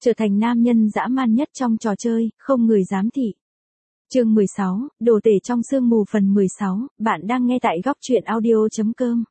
Trở thành nam nhân dã man nhất trong trò chơi, không người dám thị. Chương 16, đồ tể trong sương mù phần 16, bạn đang nghe tại góc truyện audio.com.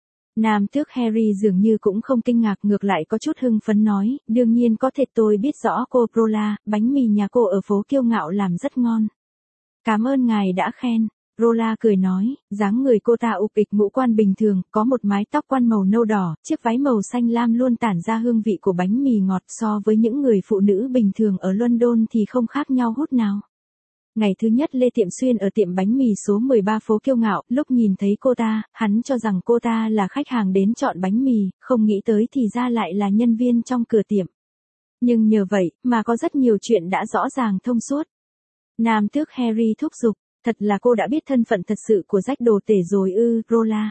Nam tước Harry dường như cũng không kinh ngạc, ngược lại có chút hưng phấn nói, đương nhiên có thể, tôi biết rõ cô Rola, bánh mì nhà cô ở phố Kiêu Ngạo làm rất ngon. Cảm ơn ngài đã khen. Rola cười nói, dáng người cô ta ục ịch, ngũ quan bình thường, có một mái tóc quan màu nâu đỏ, chiếc váy màu xanh lam luôn tản ra hương vị của bánh mì ngọt, so với những người phụ nữ bình thường ở London thì không khác nhau hút nào. Ngày thứ nhất Lê Tiệm Xuyên ở tiệm bánh mì số 13 phố Kiêu Ngạo, lúc nhìn thấy cô ta, hắn cho rằng cô ta là khách hàng đến chọn bánh mì, không nghĩ tới thì ra lại là nhân viên trong cửa tiệm. Nhưng nhờ vậy, mà có rất nhiều chuyện đã rõ ràng thông suốt. Nam tước Harry thúc giục, thật là cô đã biết thân phận thật sự của Jack đồ tể rồi ư, Rola.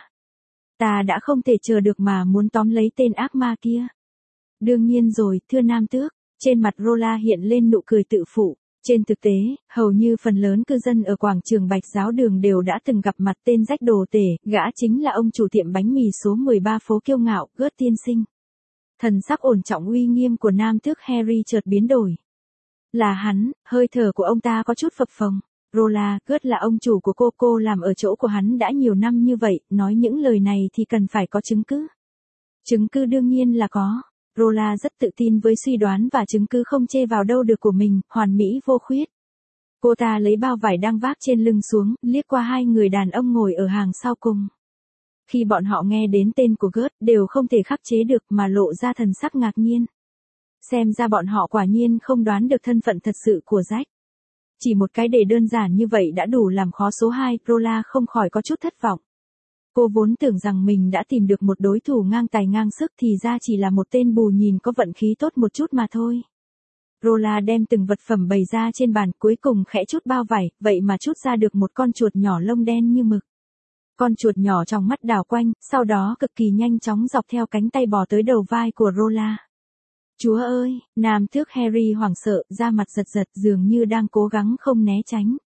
Ta đã không thể chờ được mà muốn tóm lấy tên ác ma kia. Đương nhiên rồi, thưa Nam tước, trên mặt Rola hiện lên nụ cười tự phụ. Trên thực tế, hầu như phần lớn cư dân ở quảng trường Bạch Giáo Đường đều đã từng gặp mặt tên Jack đồ tể, gã chính là ông chủ tiệm bánh mì số 13 phố Kiêu Ngạo, Gớt tiên sinh. Thần sắc ổn trọng uy nghiêm của Nam tước Harry chợt biến đổi. Là hắn, hơi thở của ông ta có chút phập phồng. Rola, Gớt là ông chủ của cô làm ở chỗ của hắn đã nhiều năm như vậy, nói những lời này thì cần phải có chứng cứ. Chứng cứ đương nhiên là có. Rola rất tự tin với suy đoán và chứng cứ không chê vào đâu được của mình, hoàn mỹ vô khuyết. Cô ta lấy bao vải đang vác trên lưng xuống, liếc qua hai người đàn ông ngồi ở hàng sau cùng. Khi bọn họ nghe đến tên của Gớt, đều không thể khắc chế được mà lộ ra thần sắc ngạc nhiên. Xem ra bọn họ quả nhiên không đoán được thân phận thật sự của Jack. Chỉ một cái đề đơn giản như vậy đã đủ làm khó số 2, Rola không khỏi có chút thất vọng. Cô vốn tưởng rằng mình đã tìm được một đối thủ ngang tài ngang sức thì ra chỉ là một tên bù nhìn có vận khí tốt một chút mà thôi. Rola đem từng vật phẩm bày ra trên bàn, cuối cùng khẽ chút bao vải, vậy mà chút ra được một con chuột nhỏ lông đen như mực. Con chuột nhỏ trong mắt đảo quanh, sau đó cực kỳ nhanh chóng dọc theo cánh tay bò tới đầu vai của Rola. Chúa ơi, Nam tước Harry hoảng sợ, da mặt giật giật dường như đang cố gắng không né tránh.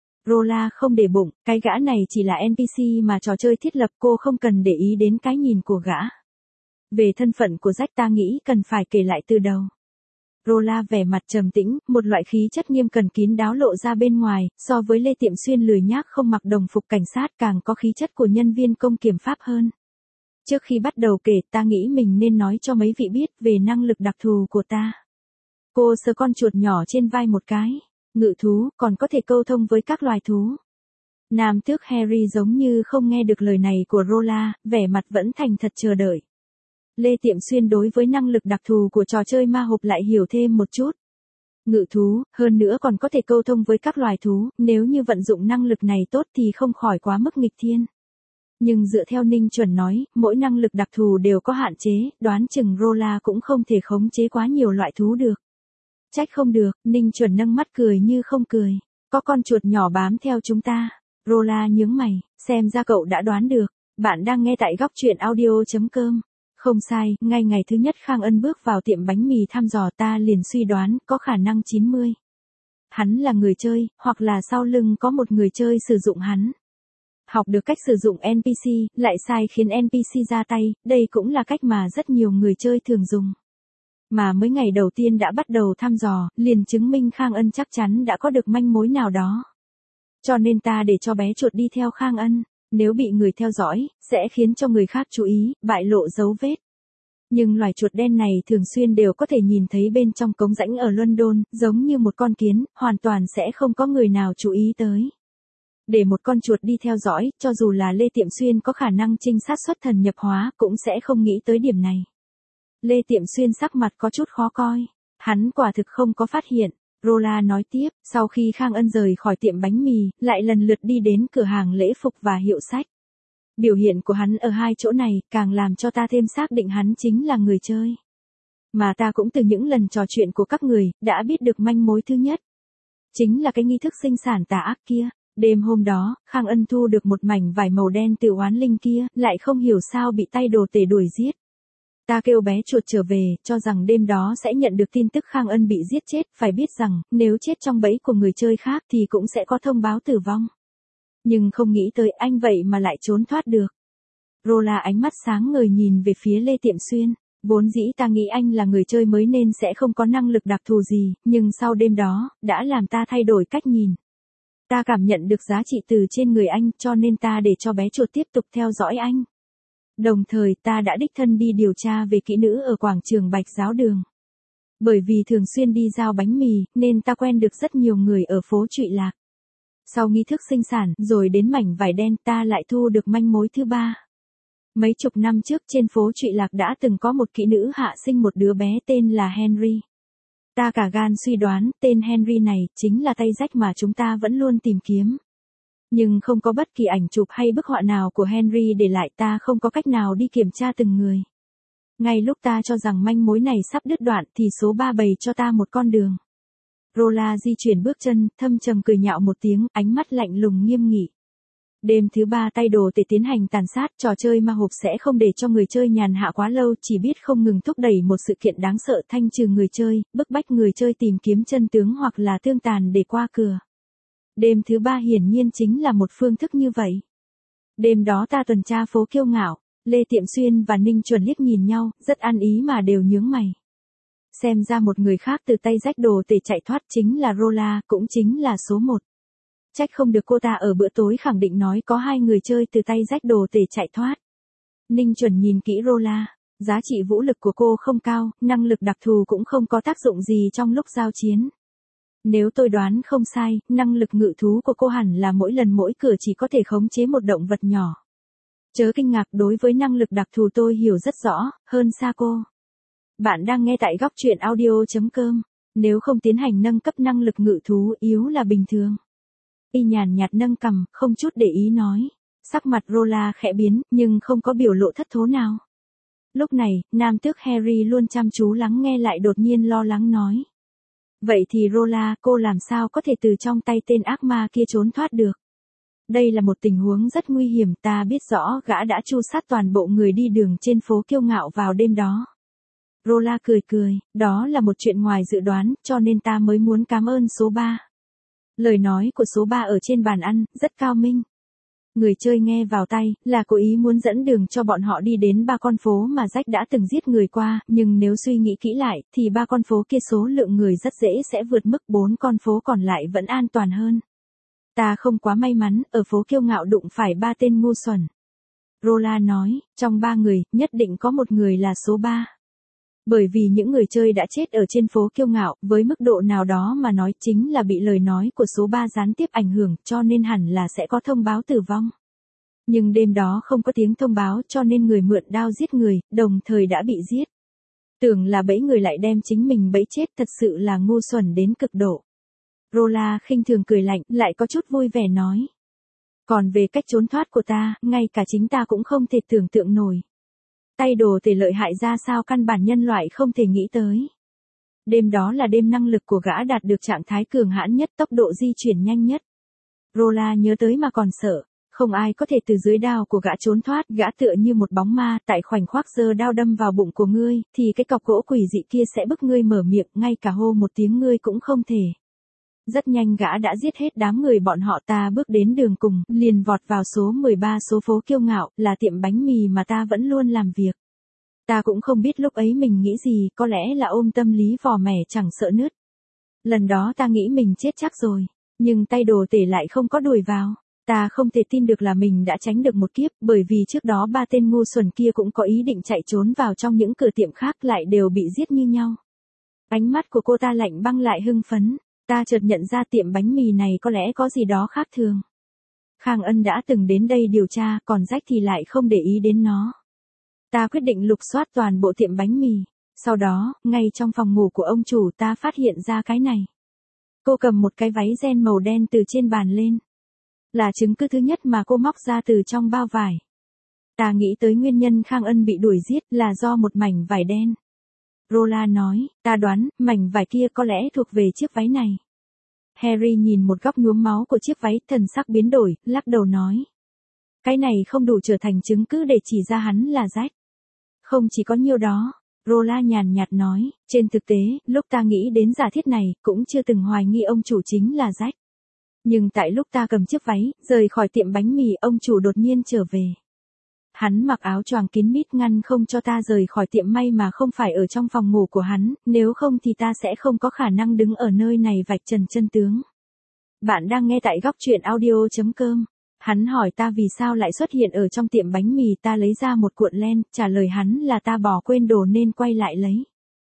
Rola không để bụng, cái gã này chỉ là NPC mà trò chơi thiết lập, cô không cần để ý đến cái nhìn của gã. Về thân phận của Jack ta nghĩ cần phải kể lại từ đầu. Rola vẻ mặt trầm tĩnh, một loại khí chất nghiêm cẩn kín đáo lộ ra bên ngoài, so với Lê Tiệm Xuyên lười nhác không mặc đồng phục cảnh sát càng có khí chất của nhân viên công kiểm pháp hơn. Trước khi bắt đầu kể, ta nghĩ mình nên nói cho mấy vị biết về năng lực đặc thù của ta. Cô sờ con chuột nhỏ trên vai một cái. Ngự thú, còn có thể câu thông với các loài thú. Nam tước Harry giống như không nghe được lời này của Rola, vẻ mặt vẫn thành thật chờ đợi. Lê Tiệm Xuyên đối với năng lực đặc thù của trò chơi ma hộp lại hiểu thêm một chút. Ngự thú, hơn nữa còn có thể câu thông với các loài thú, nếu như vận dụng năng lực này tốt thì không khỏi quá mức nghịch thiên. Nhưng dựa theo Ninh Chuẩn nói, mỗi năng lực đặc thù đều có hạn chế, đoán chừng Rola cũng không thể khống chế quá nhiều loại thú được. Trách không được, Ninh Chuẩn nâng mắt cười như không cười. Có con chuột nhỏ bám theo chúng ta. Rola nhướng mày, xem ra cậu đã đoán được. Bạn đang nghe tại góc truyện audio.com. Không sai, ngay ngày thứ nhất Khang Ân bước vào tiệm bánh mì thăm dò ta liền suy đoán có khả năng 90. Hắn là người chơi, hoặc là sau lưng có một người chơi sử dụng hắn. Học được cách sử dụng NPC, lại sai khiến NPC ra tay, đây cũng là cách mà rất nhiều người chơi thường dùng. Mà mới ngày đầu tiên đã bắt đầu thăm dò, liền chứng minh Khang Ân chắc chắn đã có được manh mối nào đó. Cho nên ta để cho bé chuột đi theo Khang Ân, nếu bị người theo dõi, sẽ khiến cho người khác chú ý, bại lộ dấu vết. Nhưng loài chuột đen này thường xuyên đều có thể nhìn thấy bên trong cống rãnh ở London, giống như một con kiến, hoàn toàn sẽ không có người nào chú ý tới. Để một con chuột đi theo dõi, cho dù là Lê Tiệm Xuyên có khả năng trinh sát xuất thần nhập hóa, cũng sẽ không nghĩ tới điểm này. Lê Tiệm Xuyên sắc mặt có chút khó coi. Hắn quả thực không có phát hiện. Rola nói tiếp, sau khi Khang Ân rời khỏi tiệm bánh mì, lại lần lượt đi đến cửa hàng lễ phục và hiệu sách. Biểu hiện của hắn ở hai chỗ này, càng làm cho ta thêm xác định hắn chính là người chơi. Mà ta cũng từ những lần trò chuyện của các người, đã biết được manh mối thứ nhất. Chính là cái nghi thức sinh sản tà ác kia. Đêm hôm đó, Khang Ân thu được một mảnh vải màu đen từ oán linh kia, lại không hiểu sao bị tay đồ tể đuổi giết. Ta kêu bé chuột trở về, cho rằng đêm đó sẽ nhận được tin tức Khang Ân bị giết chết, phải biết rằng, nếu chết trong bẫy của người chơi khác thì cũng sẽ có thông báo tử vong. Nhưng không nghĩ tới anh vậy mà lại trốn thoát được. Rola ánh mắt sáng ngời nhìn về phía Lê Tiệm Xuyên. Vốn dĩ ta nghĩ anh là người chơi mới nên sẽ không có năng lực đặc thù gì, nhưng sau đêm đó, đã làm ta thay đổi cách nhìn. Ta cảm nhận được giá trị từ trên người anh, cho nên ta để cho bé chuột tiếp tục theo dõi anh. Đồng thời ta đã đích thân đi điều tra về kỹ nữ ở quảng trường Bạch Giáo Đường. Bởi vì thường xuyên đi giao bánh mì, nên ta quen được rất nhiều người ở phố Trụy Lạc. Sau nghi thức sinh sản, rồi đến mảnh vải đen, ta lại thu được manh mối thứ ba. Mấy chục năm trước trên phố Trụy Lạc đã từng có một kỹ nữ hạ sinh một đứa bé tên là Henry. Ta cả gan suy đoán, tên Henry này, chính là tay rách mà chúng ta vẫn luôn tìm kiếm. Nhưng không có bất kỳ ảnh chụp hay bức họa nào của Henry để lại, ta không có cách nào đi kiểm tra từng người. Ngay lúc ta cho rằng manh mối này sắp đứt đoạn thì số 3 bày cho ta một con đường. Rola di chuyển bước chân, thâm trầm cười nhạo một tiếng, ánh mắt lạnh lùng nghiêm nghị. Đêm thứ 3 tay đồ tể tiến hành tàn sát, trò chơi ma hộp sẽ không để cho người chơi nhàn hạ quá lâu, chỉ biết không ngừng thúc đẩy một sự kiện đáng sợ thanh trừ người chơi, bức bách người chơi tìm kiếm chân tướng hoặc là tương tàn để qua cửa. Đêm thứ 3 hiển nhiên chính là một phương thức như vậy. Đêm đó ta tuần tra phố Kiêu Ngạo, Lê Tiệm Xuyên và Ninh Chuẩn liếc nhìn nhau, rất ăn ý mà đều nhướng mày. Xem ra một người khác từ tay rách đồ tể chạy thoát chính là Rola, cũng chính là số 1. Trách không được cô ta ở bữa tối khẳng định nói có 2 người chơi từ tay rách đồ tể chạy thoát. Ninh Chuẩn nhìn kỹ Rola, giá trị vũ lực của cô không cao, năng lực đặc thù cũng không có tác dụng gì trong lúc giao chiến. Nếu tôi đoán không sai, năng lực ngự thú của cô hẳn là mỗi lần mỗi cửa chỉ có thể khống chế một động vật nhỏ. Chớ kinh ngạc, đối với năng lực đặc thù tôi hiểu rất rõ, hơn xa cô. Bạn đang nghe tại góc truyện audio.com. Nếu không tiến hành nâng cấp năng lực ngự thú yếu là bình thường. Y nhàn nhạt nâng cằm, không chút để ý nói. Sắc mặt Rola khẽ biến, nhưng không có biểu lộ thất thố nào. Lúc này, nam tước Harry luôn chăm chú lắng nghe lại đột nhiên lo lắng nói. Vậy thì Rola, cô làm sao có thể từ trong tay tên ác ma kia trốn thoát được? Đây là một tình huống rất nguy hiểm, ta biết rõ gã đã tru sát toàn bộ người đi đường trên phố Kiêu Ngạo vào đêm đó. Rola cười cười, đó là một chuyện ngoài dự đoán, cho nên ta mới muốn cảm ơn số 3. Lời nói của số 3 ở trên bàn ăn, rất cao minh. Người chơi nghe vào tay, là cố ý muốn dẫn đường cho bọn họ đi đến 3 con phố mà Jack đã từng giết người qua, nhưng nếu suy nghĩ kỹ lại, thì 3 con phố kia số lượng người rất dễ sẽ vượt mức 4 con phố còn lại vẫn an toàn hơn. Ta không quá may mắn, ở phố Kiêu Ngạo đụng phải 3 tên ngu xuẩn. Rola nói, trong 3 người, nhất định có một người là số 3. Bởi vì những người chơi đã chết ở trên phố Kiêu Ngạo, với mức độ nào đó mà nói chính là bị lời nói của số 3 gián tiếp ảnh hưởng, cho nên hẳn là sẽ có thông báo tử vong. Nhưng đêm đó không có tiếng thông báo, cho nên người mượn đao giết người, đồng thời đã bị giết. Tưởng là bẫy người lại đem chính mình bẫy chết, thật sự là ngu xuẩn đến cực độ. Rola khinh thường cười lạnh, lại có chút vui vẻ nói. Còn về cách trốn thoát của ta, ngay cả chính ta cũng không thể tưởng tượng nổi. Tay đồ tể lợi hại ra sao căn bản nhân loại không thể nghĩ tới. Đêm đó là đêm năng lực của gã đạt được trạng thái cường hãn nhất, tốc độ di chuyển nhanh nhất. Rola nhớ tới mà còn sợ, không ai có thể từ dưới đao của gã trốn thoát, gã tựa như một bóng ma, tại khoảnh khắc giơ đao đâm vào bụng của ngươi, thì cái cọc gỗ quỷ dị kia sẽ bức ngươi mở miệng, ngay cả hô một tiếng ngươi cũng không thể. Rất nhanh gã đã giết hết đám người bọn họ, ta bước đến đường cùng, liền vọt vào số 13 số phố Kiêu Ngạo, là tiệm bánh mì mà ta vẫn luôn làm việc. Ta cũng không biết lúc ấy mình nghĩ gì, có lẽ là ôm tâm lý vò mẻ chẳng sợ nứt. Lần đó ta nghĩ mình chết chắc rồi, nhưng tay đồ tể lại không có đuổi vào. Ta không thể tin được là mình đã tránh được một kiếp, bởi vì trước đó 3 tên ngu xuẩn kia cũng có ý định chạy trốn vào trong những cửa tiệm khác, lại đều bị giết như nhau. Ánh mắt của cô ta lạnh băng lại hưng phấn. Ta chợt nhận ra tiệm bánh mì này có lẽ có gì đó khác thường. Khang Ân đã từng đến đây điều tra, còn Jack thì lại không để ý đến nó. Ta quyết định lục soát toàn bộ tiệm bánh mì. Sau đó, ngay trong phòng ngủ của ông chủ ta phát hiện ra cái này. Cô cầm một cái váy ren màu đen từ trên bàn lên. Là chứng cứ thứ nhất mà cô móc ra từ trong bao vải. Ta nghĩ tới nguyên nhân Khang Ân bị đuổi giết là do một mảnh vải đen. Rola nói, ta đoán, mảnh vải kia có lẽ thuộc về chiếc váy này. Harry nhìn một góc nhuốm máu của chiếc váy, thần sắc biến đổi, lắc đầu nói. Cái này không đủ trở thành chứng cứ để chỉ ra hắn là Jack. Không chỉ có nhiêu đó, Rola nhàn nhạt nói, trên thực tế, lúc ta nghĩ đến giả thiết này, cũng chưa từng hoài nghi ông chủ chính là Jack. Nhưng tại lúc ta cầm chiếc váy, rời khỏi tiệm bánh mì, ông chủ đột nhiên trở về. Hắn mặc áo choàng kín mít ngăn không cho ta rời khỏi tiệm may mà không phải ở trong phòng ngủ của hắn, nếu không thì ta sẽ không có khả năng đứng ở nơi này vạch trần chân tướng. Bạn đang nghe tại góc truyện audio.com. Hắn hỏi ta vì sao lại xuất hiện ở trong tiệm bánh mì, ta lấy ra một cuộn len, trả lời hắn là ta bỏ quên đồ nên quay lại lấy.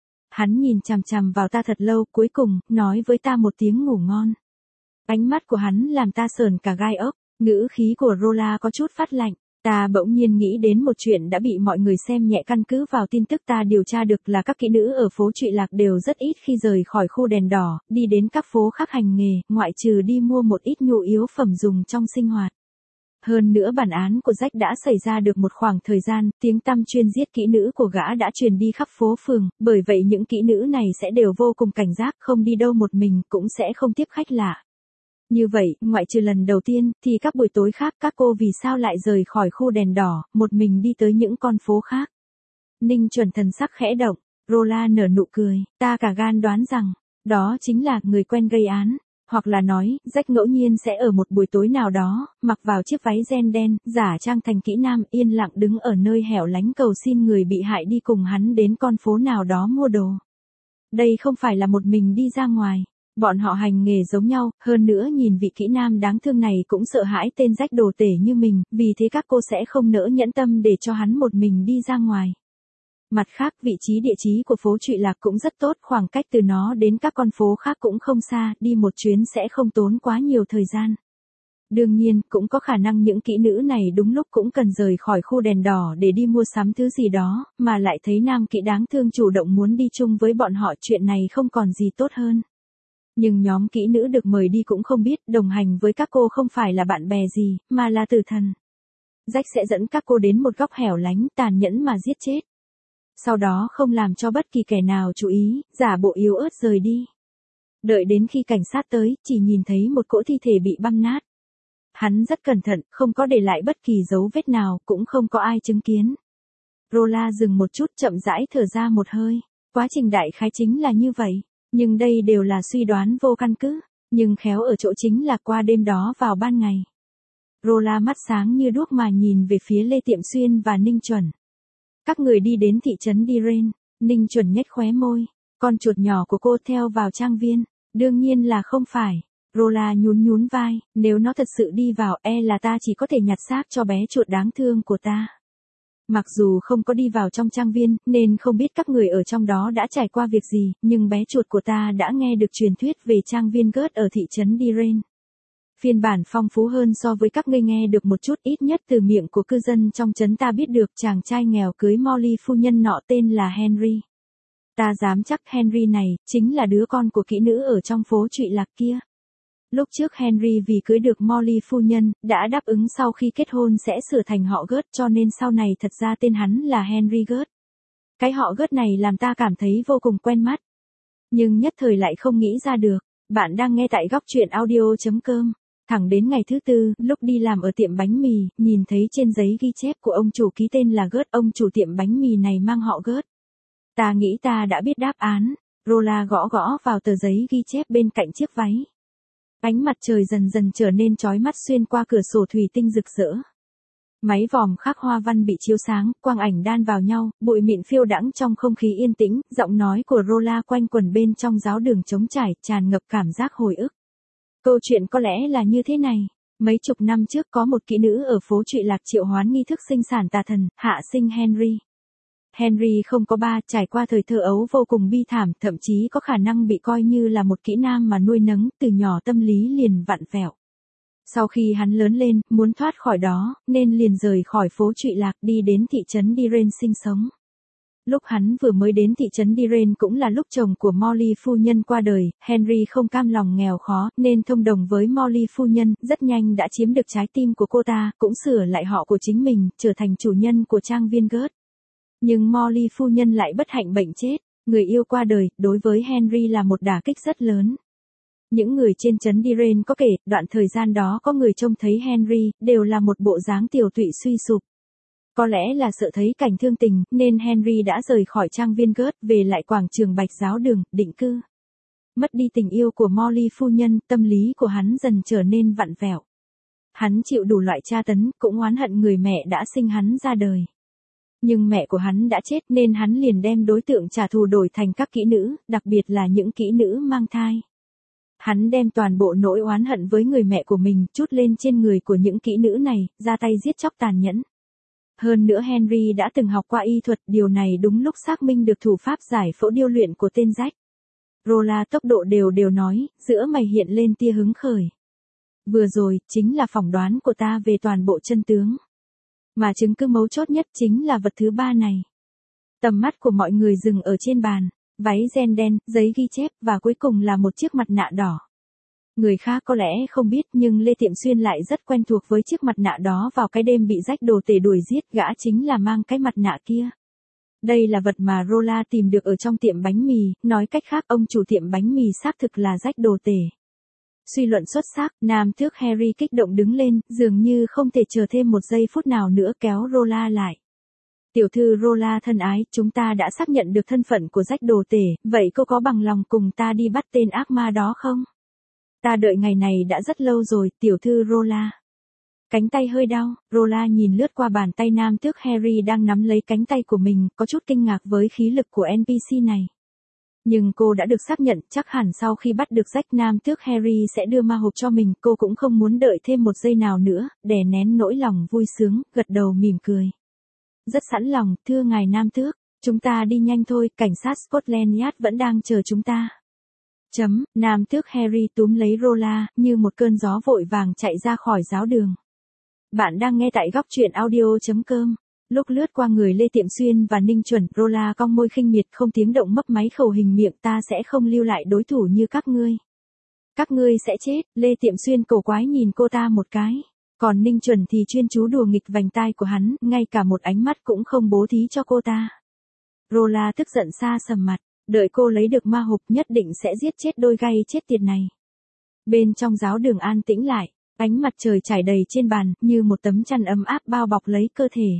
Hắn nhìn chằm chằm vào ta thật lâu, cuối cùng, nói với ta một tiếng ngủ ngon. Ánh mắt của hắn làm ta sờn cả gai ốc, ngữ khí của Rola có chút phát lạnh. Ta bỗng nhiên nghĩ đến một chuyện đã bị mọi người xem nhẹ. Căn cứ vào tin tức ta điều tra được là các kỹ nữ ở phố Trụy Lạc đều rất ít khi rời khỏi khu đèn đỏ, đi đến các phố khác hành nghề, ngoại trừ đi mua một ít nhu yếu phẩm dùng trong sinh hoạt. Hơn nữa bản án của Jack đã xảy ra được một khoảng thời gian, tiếng tăm chuyên giết kỹ nữ của gã đã truyền đi khắp phố phường, bởi vậy những kỹ nữ này sẽ đều vô cùng cảnh giác, không đi đâu một mình, cũng sẽ không tiếp khách lạ. Như vậy, ngoại trừ lần đầu tiên, thì các buổi tối khác các cô vì sao lại rời khỏi khu đèn đỏ, một mình đi tới những con phố khác. Ninh Chuẩn thần sắc khẽ động, Rola nở nụ cười, ta cả gan đoán rằng, đó chính là người quen gây án. Hoặc là nói, Jack ngẫu nhiên sẽ ở một buổi tối nào đó, mặc vào chiếc váy ren đen, giả trang thành kỹ nam, yên lặng đứng ở nơi hẻo lánh cầu xin người bị hại đi cùng hắn đến con phố nào đó mua đồ. Đây không phải là một mình đi ra ngoài. Bọn họ hành nghề giống nhau, hơn nữa nhìn vị kỹ nam đáng thương này cũng sợ hãi tên Jack đồ tể như mình, vì thế các cô sẽ không nỡ nhẫn tâm để cho hắn một mình đi ra ngoài. Mặt khác, vị trí địa chí của phố Trụy Lạc cũng rất tốt, khoảng cách từ nó đến các con phố khác cũng không xa, đi một chuyến sẽ không tốn quá nhiều thời gian. Đương nhiên, cũng có khả năng những kỹ nữ này đúng lúc cũng cần rời khỏi khu đèn đỏ để đi mua sắm thứ gì đó, mà lại thấy nam kỹ đáng thương chủ động muốn đi chung với bọn họ, chuyện này không còn gì tốt hơn. Nhưng nhóm kỹ nữ được mời đi cũng không biết, đồng hành với các cô không phải là bạn bè gì, mà là tử thần. Jack sẽ dẫn các cô đến một góc hẻo lánh, tàn nhẫn mà giết chết. Sau đó không làm cho bất kỳ kẻ nào chú ý, giả bộ yếu ớt rời đi. Đợi đến khi cảnh sát tới, chỉ nhìn thấy một cỗ thi thể bị băm nát. Hắn rất cẩn thận, không có để lại bất kỳ dấu vết nào, cũng không có ai chứng kiến. Rola dừng một chút, chậm rãi thở ra một hơi. Quá trình đại khái chính là như vậy. Nhưng đây đều là suy đoán vô căn cứ. Nhưng khéo ở chỗ chính là qua đêm đó vào ban ngày. Rola mắt sáng như đuốc mà nhìn về phía Lê Tiệm Xuyên và Ninh Chuẩn. Các người đi đến thị trấn Diren. Ninh Chuẩn nhếch khóe môi. Con chuột nhỏ của cô theo vào trang viên. Đương nhiên là không phải. Rola nhún vai. Nếu nó thật sự đi vào, là ta chỉ có thể nhặt xác cho bé chuột đáng thương của ta. Mặc dù không có đi vào trong trang viên, nên không biết các người ở trong đó đã trải qua việc gì, nhưng bé chuột của ta đã nghe được truyền thuyết về trang viên Gớt ở thị trấn Diren. Phiên bản phong phú hơn so với các ngươi nghe được một chút, ít nhất từ miệng của cư dân trong trấn ta biết được chàng trai nghèo cưới Molly phu nhân nọ tên là Henry. Ta dám chắc Henry này, chính là đứa con của kỹ nữ ở trong phố Trụy Lạc kia. Lúc trước Henry vì cưới được Molly phu nhân, đã đáp ứng sau khi kết hôn sẽ sửa thành họ Gớt, cho nên sau này thật ra tên hắn là Henry Gớt. Cái họ Gớt này làm ta cảm thấy vô cùng quen mắt. Nhưng nhất thời lại không nghĩ ra được. Bạn đang nghe tại góc truyện audio.com. Thẳng đến ngày thứ tư, lúc đi làm ở tiệm bánh mì, nhìn thấy trên giấy ghi chép của ông chủ ký tên là Gớt, ông chủ tiệm bánh mì này mang họ Gớt. Ta nghĩ ta đã biết đáp án. Rola gõ vào tờ giấy ghi chép bên cạnh chiếc váy. Ánh mặt trời dần dần trở nên chói mắt xuyên qua cửa sổ thủy tinh rực rỡ. Máy vòm khắc hoa văn bị chiếu sáng, quang ảnh đan vào nhau, bụi mịn phiêu đãng trong không khí yên tĩnh, giọng nói của Rola quanh quẩn bên trong giáo đường trống trải, tràn ngập cảm giác hồi ức. Câu chuyện có lẽ là như thế này. Mấy chục năm trước có một kỹ nữ ở phố Trụy Lạc triệu hoán nghi thức sinh sản tà thần, hạ sinh Henry. Henry không có ba, trải qua thời thơ ấu vô cùng bi thảm, thậm chí có khả năng bị coi như là một kỹ nam mà nuôi nấng, từ nhỏ tâm lý liền vặn vẹo. Sau khi hắn lớn lên, muốn thoát khỏi đó, nên liền rời khỏi phố Trụy Lạc đi đến thị trấn Diren sinh sống. Lúc hắn vừa mới đến thị trấn Diren cũng là lúc chồng của Molly phu nhân qua đời, Henry không cam lòng nghèo khó, nên thông đồng với Molly phu nhân, rất nhanh đã chiếm được trái tim của cô ta, cũng sửa lại họ của chính mình, trở thành chủ nhân của trang viên Gớt. Nhưng Molly phu nhân lại bất hạnh bệnh chết, người yêu qua đời, đối với Henry là một đả kích rất lớn. Những người trên trấn Diren có kể, đoạn thời gian đó có người trông thấy Henry, đều là một bộ dáng tiều tụy suy sụp. Có lẽ là sợ thấy cảnh thương tình, nên Henry đã rời khỏi trang viên Gớt, về lại quảng trường Bạch Giáo Đường, định cư. Mất đi tình yêu của Molly phu nhân, tâm lý của hắn dần trở nên vặn vẹo. Hắn chịu đủ loại tra tấn, cũng oán hận người mẹ đã sinh hắn ra đời. Nhưng mẹ của hắn đã chết nên hắn liền đem đối tượng trả thù đổi thành các kỹ nữ, đặc biệt là những kỹ nữ mang thai. Hắn đem toàn bộ nỗi oán hận với người mẹ của mình trút lên trên người của những kỹ nữ này, ra tay giết chóc tàn nhẫn. Hơn nữa Henry đã từng học qua y thuật, điều này đúng lúc xác minh được thủ pháp giải phẫu điêu luyện của tên Jack. Rolla tốc độ đều nói, giữa mày hiện lên tia hứng khởi. Vừa rồi, chính là phỏng đoán của ta về toàn bộ chân tướng. Mà chứng cứ mấu chốt nhất chính là vật thứ ba này. Tầm mắt của mọi người dừng ở trên bàn, váy ren đen, giấy ghi chép và cuối cùng là một chiếc mặt nạ đỏ. Người khác có lẽ không biết nhưng Lê Tiệm Xuyên lại rất quen thuộc với chiếc mặt nạ đó. Vào cái đêm bị Jack đồ tể đuổi giết, gã chính là mang cái mặt nạ kia. Đây là vật mà Rolla tìm được ở trong tiệm bánh mì, nói cách khác ông chủ tiệm bánh mì xác thực là Jack đồ tể. Suy luận xuất sắc, nam tước Harry kích động đứng lên, dường như không thể chờ thêm một giây phút nào nữa kéo Rolla lại. Tiểu thư Rolla thân ái, chúng ta đã xác nhận được thân phận của Jack đồ tể, vậy cô có bằng lòng cùng ta đi bắt tên ác ma đó không? Ta đợi ngày này đã rất lâu rồi, tiểu thư Rolla. Cánh tay hơi đau, Rolla nhìn lướt qua bàn tay nam tước Harry đang nắm lấy cánh tay của mình, có chút kinh ngạc với khí lực của NPC này. Nhưng cô đã được xác nhận, chắc hẳn sau khi bắt được Jack nam tước Harry sẽ đưa ma hộp cho mình, cô cũng không muốn đợi thêm một giây nào nữa, đè nén nỗi lòng vui sướng, gật đầu mỉm cười. Rất sẵn lòng, thưa ngài nam tước, chúng ta đi nhanh thôi, cảnh sát Scotland Yard vẫn đang chờ chúng ta. Nam tước Harry túm lấy Rolla, như một cơn gió vội vàng chạy ra khỏi giáo đường. Bạn đang nghe tại góc truyện audio.com. Lúc lướt qua người Lê Tiệm Xuyên và Ninh Chuẩn, Rolla cong môi khinh miệt không tiếng động mấp máy khẩu hình miệng, ta sẽ không lưu lại đối thủ như các ngươi. Các ngươi sẽ chết, Lê Tiệm Xuyên cổ quái nhìn cô ta một cái. Còn Ninh Chuẩn thì chuyên chú đùa nghịch vành tai của hắn, ngay cả một ánh mắt cũng không bố thí cho cô ta. Rolla tức giận xa sầm mặt, đợi cô lấy được ma hộp nhất định sẽ giết chết đôi gay chết tiệt này. Bên trong giáo đường an tĩnh lại, ánh mặt trời trải đầy trên bàn, như một tấm chăn ấm áp bao bọc lấy cơ thể.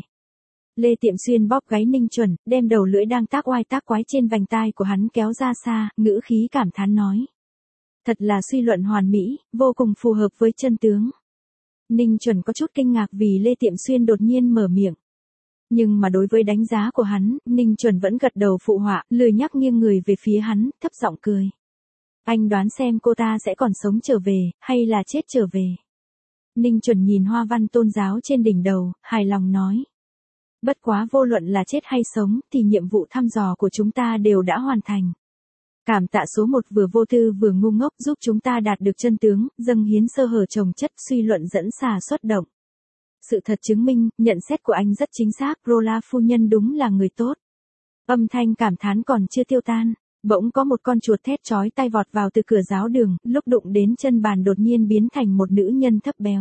Lê Tiệm Xuyên bóp gáy Ninh Chuẩn, đem đầu lưỡi đang tác oai tác quái trên vành tai của hắn kéo ra xa, ngữ khí cảm thán nói. Thật là suy luận hoàn mỹ, vô cùng phù hợp với chân tướng. Ninh Chuẩn có chút kinh ngạc vì Lê Tiệm Xuyên đột nhiên mở miệng. Nhưng mà đối với đánh giá của hắn, Ninh Chuẩn vẫn gật đầu phụ họa, lười nhắc nghiêng người về phía hắn, thấp giọng cười. Anh đoán xem cô ta sẽ còn sống trở về, hay là chết trở về. Ninh Chuẩn nhìn hoa văn tôn giáo trên đỉnh đầu, hài lòng nói. Bất quá vô luận là chết hay sống, thì nhiệm vụ thăm dò của chúng ta đều đã hoàn thành. Cảm tạ số 1 vừa vô tư vừa ngu ngốc giúp chúng ta đạt được chân tướng, dâng hiến sơ hở chồng chất, suy luận dẫn xà xuất động. Sự thật chứng minh, nhận xét của anh rất chính xác, Rolla phu nhân đúng là người tốt. Âm thanh cảm thán còn chưa tiêu tan, bỗng có một con chuột thét chói tai vọt vào từ cửa giáo đường, lúc đụng đến chân bàn đột nhiên biến thành một nữ nhân thấp béo.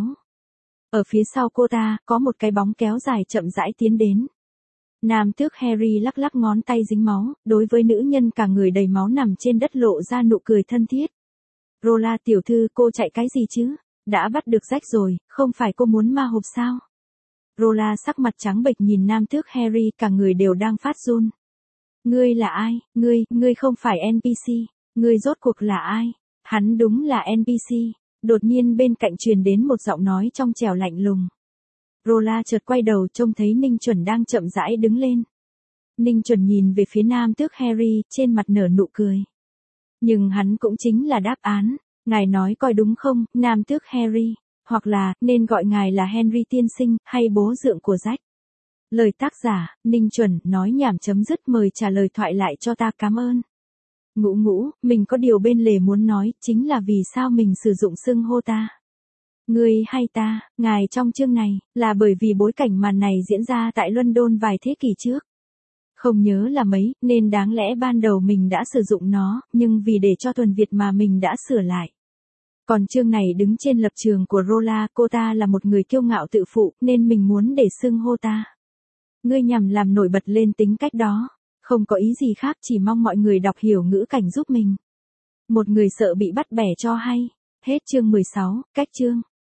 Ở phía sau cô ta, có một cái bóng kéo dài chậm rãi tiến đến. Nam tước Harry lắc lắc ngón tay dính máu, đối với nữ nhân cả người đầy máu nằm trên đất lộ ra nụ cười thân thiết. Rolla tiểu thư, cô chạy cái gì chứ? Đã bắt được Jack rồi, không phải cô muốn ma hộp sao? Rolla sắc mặt trắng bệch nhìn nam tước Harry, cả người đều đang phát run. Ngươi là ai? Ngươi không phải NPC. Ngươi rốt cuộc là ai? Hắn đúng là NPC. Đột nhiên bên cạnh truyền đến một giọng nói trong trẻo lạnh lùng. Rolla chợt quay đầu trông thấy Ninh Chuẩn đang chậm rãi đứng lên. Ninh Chuẩn nhìn về phía nam tước Harry, trên mặt nở nụ cười. Nhưng hắn cũng chính là đáp án. Ngài nói coi đúng không, nam tước Harry, hoặc là, nên gọi ngài là Henry tiên sinh, hay bố dượng của Jack. Lời tác giả, Ninh Chuẩn, nói nhảm chấm dứt, mời trả lời thoại lại cho ta cảm ơn. Ngũ, mình có điều bên lề muốn nói, chính là vì sao mình sử dụng xưng hô ta. Ngươi hay ta, ngài trong chương này, là bởi vì bối cảnh màn này diễn ra tại London vài thế kỷ trước. Không nhớ là mấy, nên đáng lẽ ban đầu mình đã sử dụng nó, nhưng vì để cho thuần Việt mà mình đã sửa lại. Còn chương này đứng trên lập trường của Rolla, cô ta là một người kiêu ngạo tự phụ, nên mình muốn để xưng hô ta. Ngươi nhằm làm nổi bật lên tính cách đó. Không có ý gì khác, chỉ mong mọi người đọc hiểu ngữ cảnh giúp mình. Một người sợ bị bắt bẻ cho hay. Hết chương 16, cách chương.